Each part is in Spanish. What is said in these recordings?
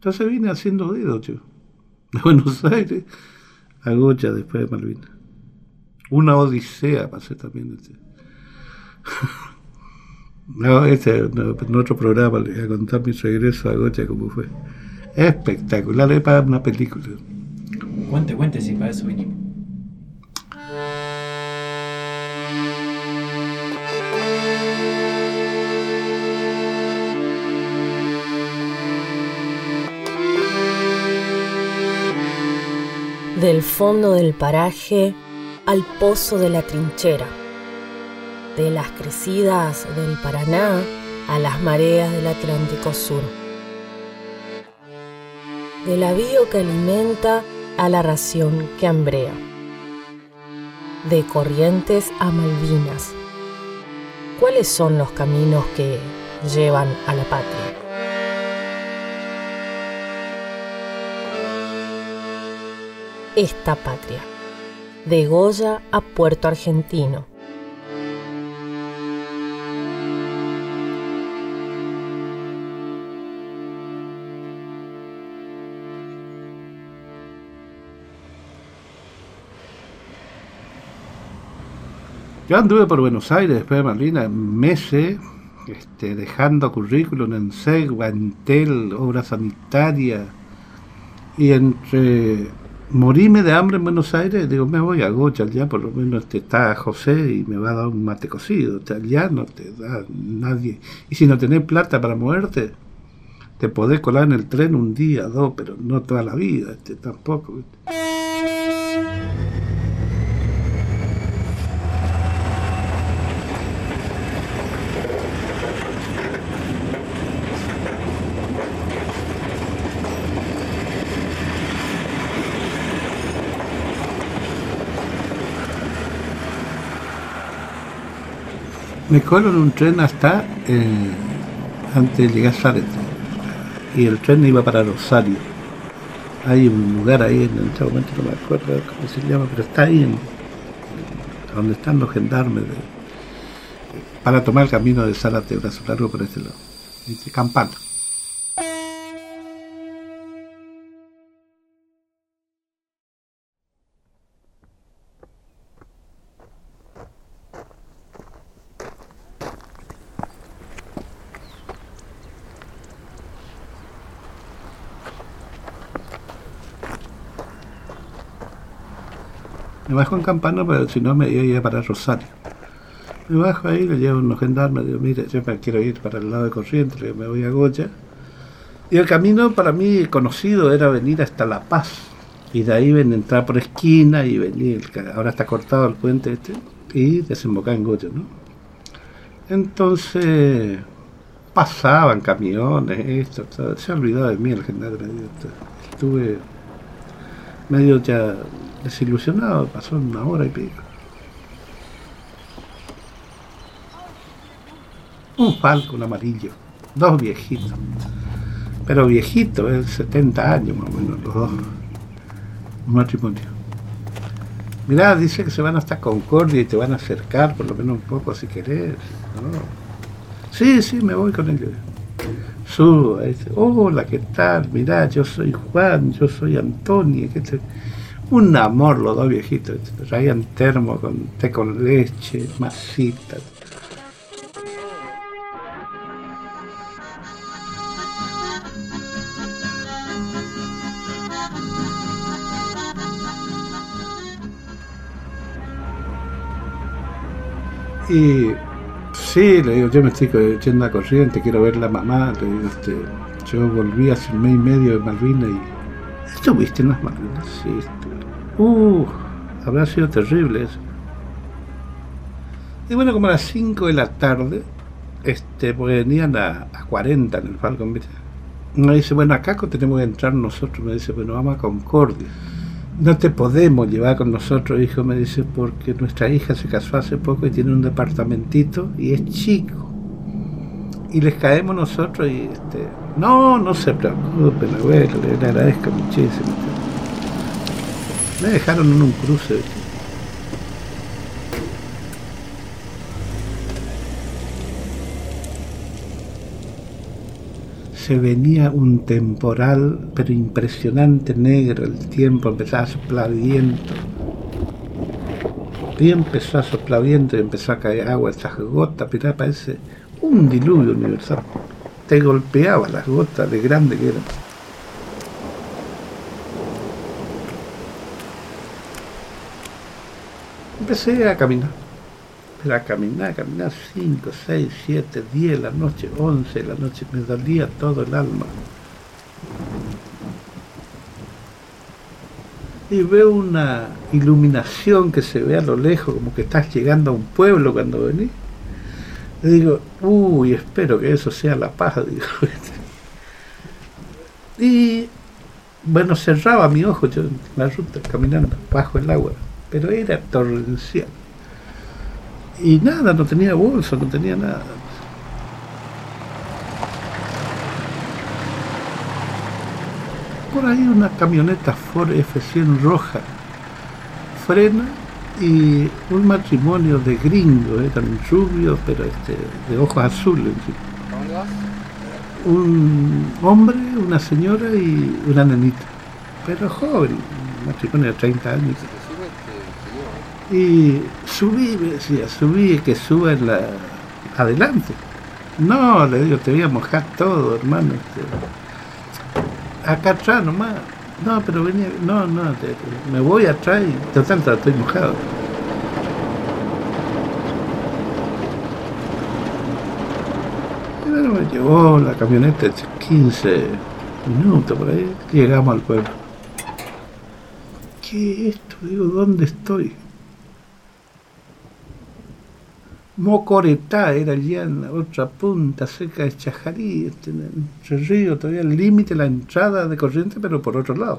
Entonces vine haciendo dedos yo, de Buenos Aires a Goya después de Malvinas. Una odisea pasé también. No, en otro programa les voy a contar mi regreso a Goya cómo fue. Espectacular, es para una película. Cuente, si para eso vinimos. Del fondo del paraje al pozo de la trinchera, de las crecidas del Paraná a las mareas del Atlántico Sur, del avío que alimenta a la ración que hambrea, de Corrientes a Malvinas. ¿Cuáles son los caminos que llevan a la patria? Esta patria, de Goya a Puerto Argentino. Yo anduve por Buenos Aires después de Malvinas meses, dejando currículum en Segua, en Tel, obra sanitaria, y entre morirme de hambre en Buenos Aires, digo, me voy a Goya, ya por lo menos está José y me va a dar un mate cocido, ya no te da nadie. Y si no tenés plata para moverte, te podés colar en el tren un día, dos, pero no toda la vida, tampoco. Me colo en un tren hasta antes de llegar a Saleta, y el tren iba para Rosario. Hay un lugar ahí, en este momento no me acuerdo cómo se llama, pero está ahí donde están los gendarmes para tomar el camino de Zárate, Brazo Largo, por este lado. Dice Campana. Me bajo en Campana, pero si no me iba a ir para Rosario. Me bajo ahí, le llevo unos gendarmes, digo, mire, yo me quiero ir para el lado de Corrientes, le digo, me voy a Goya. Y el camino para mí conocido era venir hasta La Paz. Y de ahí entrar por esquina y venir, ahora está cortado el puente y desembocar en Goya, ¿no? Entonces pasaban camiones, todo, se olvidó de mí el gendarme. Estuve medio ya desilusionado, pasó una hora y pico. Un Falcon amarillo, dos viejitos, pero viejitos, 70 años más o menos los dos, un matrimonio. Mirá, dice que se van hasta Concordia y te van a acercar por lo menos un poco si querés, ¿no? Sí, me voy con ellos. Subo, hola, ¿qué tal? Mirá, yo soy Juan, yo soy Antonio, un amor los dos viejitos, traían termo con té con leche, masitas. Y sí, le digo, yo me estoy yendo a Corrientes, quiero ver la mamá, le digo, yo volví hace un mes y medio de Malvinas y... ¿Estuviste en las Malvinas? Sí, estuve. Habrá sido terrible eso. Y bueno, como a las 5 de la tarde, pues venían a 40 en el Falcon, ¿viste? Me dice, bueno, acá tenemos que entrar nosotros, me dice, bueno, vamos a Concordia. No te podemos llevar con nosotros, hijo, me dice, porque nuestra hija se casó hace poco y tiene un departamentito y es chico. Y les caemos nosotros y no se preocupen, abuelo, le agradezco muchísimo. Me dejaron en un cruce. se venía un temporal, pero impresionante, negro, el tiempo empezaba a soplar viento. Y empezó a soplar viento y empezó a caer agua, esas gotas, pero parece un diluvio universal. Te golpeaba las gotas de grande que eran. Empecé a caminar. Pero a caminar 5, 6, 7, 10 de la noche, 11 de la noche, me dolía todo el alma. Y veo una iluminación que se ve a lo lejos, como que estás llegando a un pueblo cuando venís. Y digo, uy, espero que eso sea La Paz, digo. Y bueno, cerraba mi ojo yo en la ruta, caminando bajo el agua, pero era torrencial. Y nada, no tenía bolso, no tenía nada. Por ahí una camioneta Ford F100 roja frena y un matrimonio de gringos, eran rubios, pero de ojos azules. ¿Dónde vas? Un hombre, una señora y una nenita, pero joven, un matrimonio de 30 años. Y subí, me decía, subí, que suba en la adelante. No, le digo, te voy a mojar todo, hermano. Acá atrás nomás. No, pero venía, no, me voy atrás y total, estoy mojado. Y bueno, me llevó la camioneta 15 minutos por ahí, llegamos al pueblo. ¿Qué es esto? Digo, ¿dónde estoy? Mocoretá era allá en la otra punta, cerca de Chajarí, entre río, todavía el límite, la entrada de Corrientes, pero por otro lado.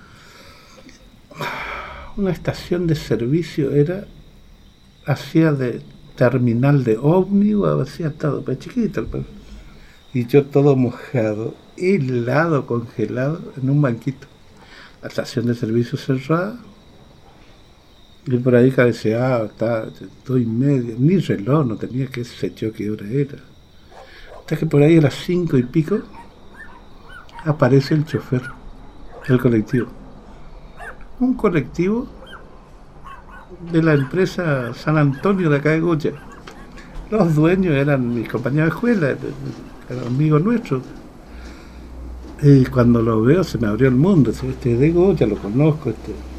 Una estación de servicio era, hacía de terminal de ómnibus, hacía todo, pues chiquito el pueblo. Y yo todo mojado, helado, congelado, en un banquito. La estación de servicio cerrada. Y por ahí cabeceaba, estaba 2:30, ni reloj, no tenía, que sé yo qué hora era. Hasta que por ahí a las 5 y pico aparece el chofer, el colectivo. Un colectivo de la empresa San Antonio de acá de Goya. Los dueños eran mis compañeros de escuela, eran amigos nuestros. Y cuando lo veo se me abrió el mundo. Este de Goya, lo conozco,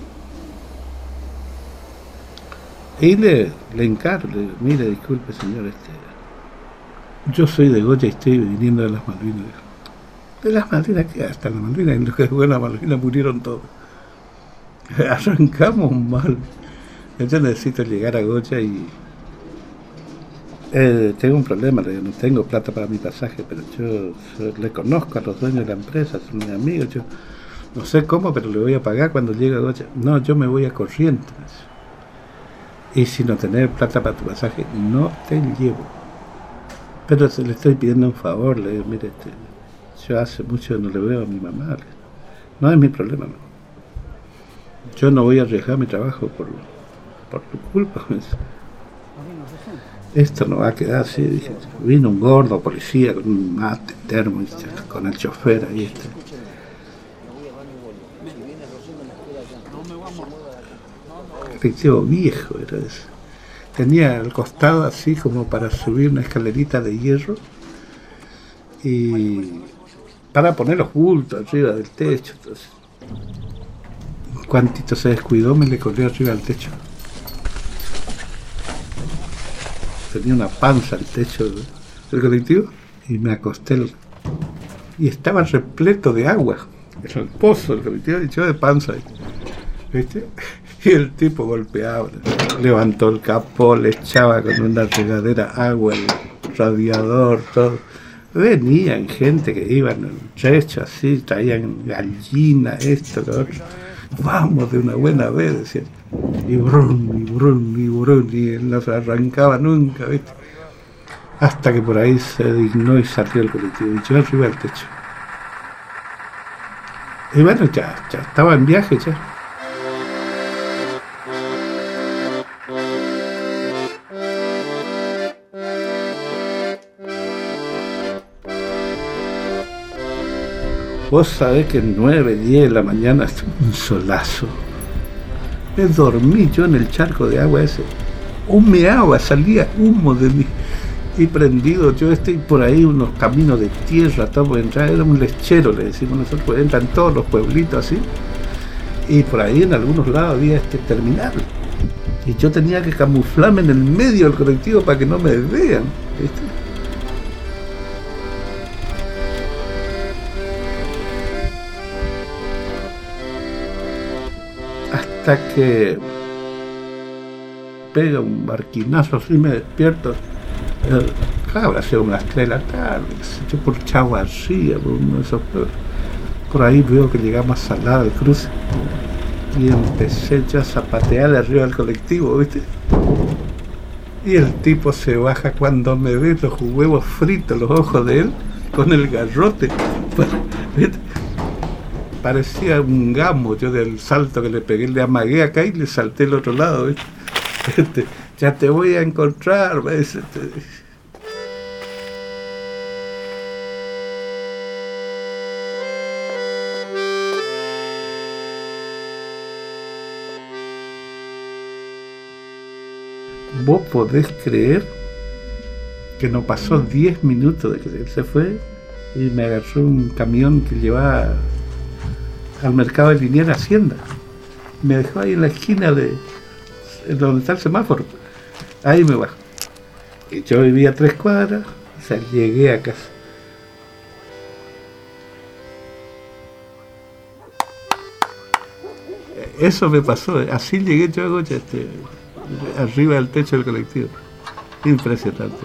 Y le encargo, le digo, mire, disculpe señor, yo soy de Goya y estoy viniendo de las Malvinas. ¿De las Malvinas qué? Hasta las Malvinas, en los que jugaron las Malvinas murieron todos. Arrancamos mal. Yo necesito llegar a Goya y tengo un problema, le digo, no tengo plata para mi pasaje, pero yo le conozco a los dueños de la empresa, son mis amigos, yo no sé cómo, pero le voy a pagar cuando llegue a Goya. No, yo me voy a Corrientes. Y si no tenés plata para tu pasaje, no te llevo. Pero le estoy pidiendo un favor, le digo, mire, yo hace mucho no le veo a mi mamá. No es mi problema, no. Yo no voy a arriesgar mi trabajo por tu culpa. Esto no va a quedar así, dije. Vino un gordo policía con un mate termo, con el chofer ahí. Colectivo viejo era ese. Tenía al costado así como para subir una escalerita de hierro y para poner los bultos arriba del techo. Entonces, cuantito se descuidó, me le corrió arriba del techo. Tenía una panza el techo del colectivo y me acosté y estaba repleto de agua. Era el pozo del colectivo y yo de panza. ¿Viste? Y el tipo golpeaba, levantó el capó, le echaba con una regadera agua, el radiador, todo. Venían gente que iban en el trecho así, traían gallina, esto, lo otro. Vamos de una buena vez, decían. Y brum, y brum, y brum, y no se arrancaba nunca, ¿viste? Hasta que por ahí se dignó y salió el colectivo, y yo arriba del techo. Y bueno, ya estaba en viaje, ya. Vos sabés que 9, 10 de la mañana, un solazo. Me dormí yo en el charco de agua ese. Humeaba, salía humo de mí. Y prendido yo estoy por ahí, unos caminos de tierra, todo por entrar. Era un lechero, le decimos nosotros, pues entran todos los pueblitos así. Y por ahí en algunos lados había este terminal. Y yo tenía que camuflarme en el medio del colectivo para que no me vean, ¿viste? Hasta que pega un barquinazo así, me despierto. Habrá sido unas 3 de la tarde, yo por Chaguarría, por uno de esos pueblos. Por ahí veo que llegamos a Salada del Cruce y empecé ya a zapatear de arriba del colectivo, ¿viste? Y el tipo se baja cuando me ve los huevos fritos, los ojos de él, con el garrote, ¿viste? Parecía un gamo yo del salto que le pegué, le amagué acá y le salté al otro lado, ¿viste? Ya te voy a encontrar, me dice. ¿Vos podés creer que no pasó 10 minutos de que él se fue y me agarró un camión que llevaba al mercado de Liniers Hacienda? Me dejó ahí en la esquina de donde está el semáforo. Ahí me bajo. Y yo vivía a 3 cuadras, o sea, llegué a casa. Eso me pasó, así llegué yo a Goya, arriba del techo del colectivo. Impresionante.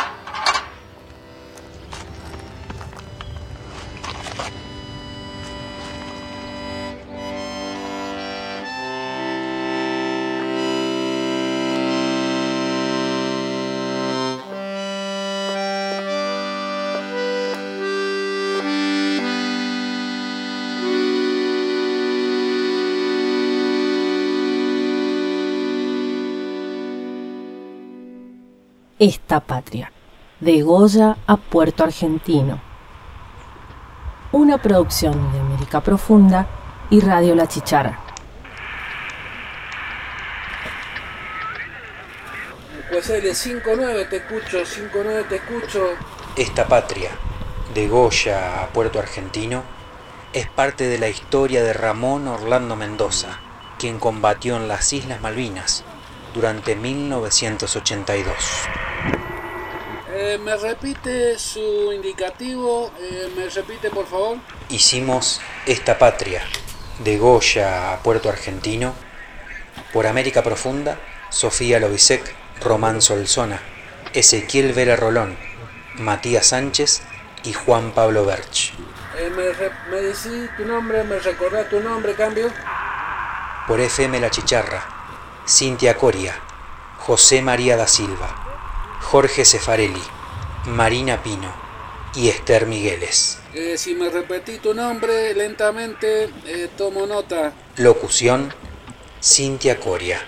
Esta patria, de Goya a Puerto Argentino. Una producción de América Profunda y Radio La Chicharra. Pues L, 5-9 te escucho, 5-9 te escucho. Esta patria, de Goya a Puerto Argentino, es parte de la historia de Ramón Orlando Mendoza, quien combatió en las Islas Malvinas durante 1982. ¿Me repite su indicativo? ¿Me repite, por favor? Hicimos Esta patria, de Goya a Puerto Argentino, por América Profunda, Sofía Lobisek, Román Solsona, Ezequiel Vera Rolón, Matías Sánchez y Juan Pablo Berch. ¿Me decís tu nombre? ¿Me recordás tu nombre, cambio? Por FM La Chicharra, Cintia Coria, José María da Silva, Jorge Cefarelli, Marina Pino y Esther Migueles. Si me repetís tu nombre lentamente, tomo nota. Locución, Cintia Coria.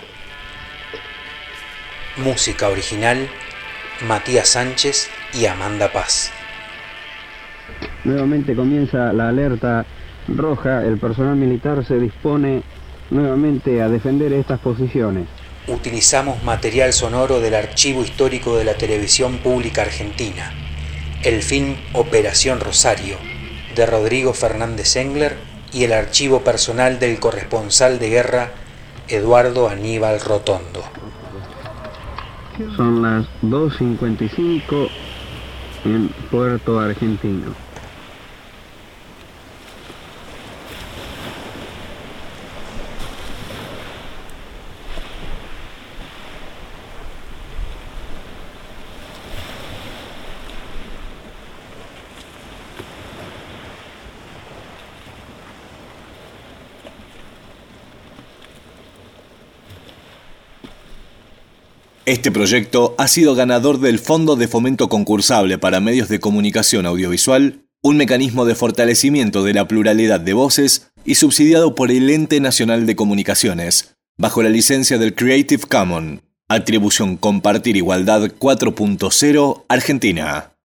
Música original, Matías Sánchez y Amanda Paz. Nuevamente comienza la alerta roja. El personal militar se dispone nuevamente a defender estas posiciones. Utilizamos material sonoro del Archivo Histórico de la Televisión Pública Argentina, el film Operación Rosario, de Rodrigo Fernández Engler, y el archivo personal del corresponsal de guerra Eduardo Aníbal Rotondo. Son las 2:55 en Puerto Argentino. Este proyecto ha sido ganador del Fondo de Fomento Concursable para Medios de Comunicación Audiovisual, un mecanismo de fortalecimiento de la pluralidad de voces, y subsidiado por el Ente Nacional de Comunicaciones, bajo la licencia del Creative Commons. Atribución Compartir Igualdad 4.0 Argentina.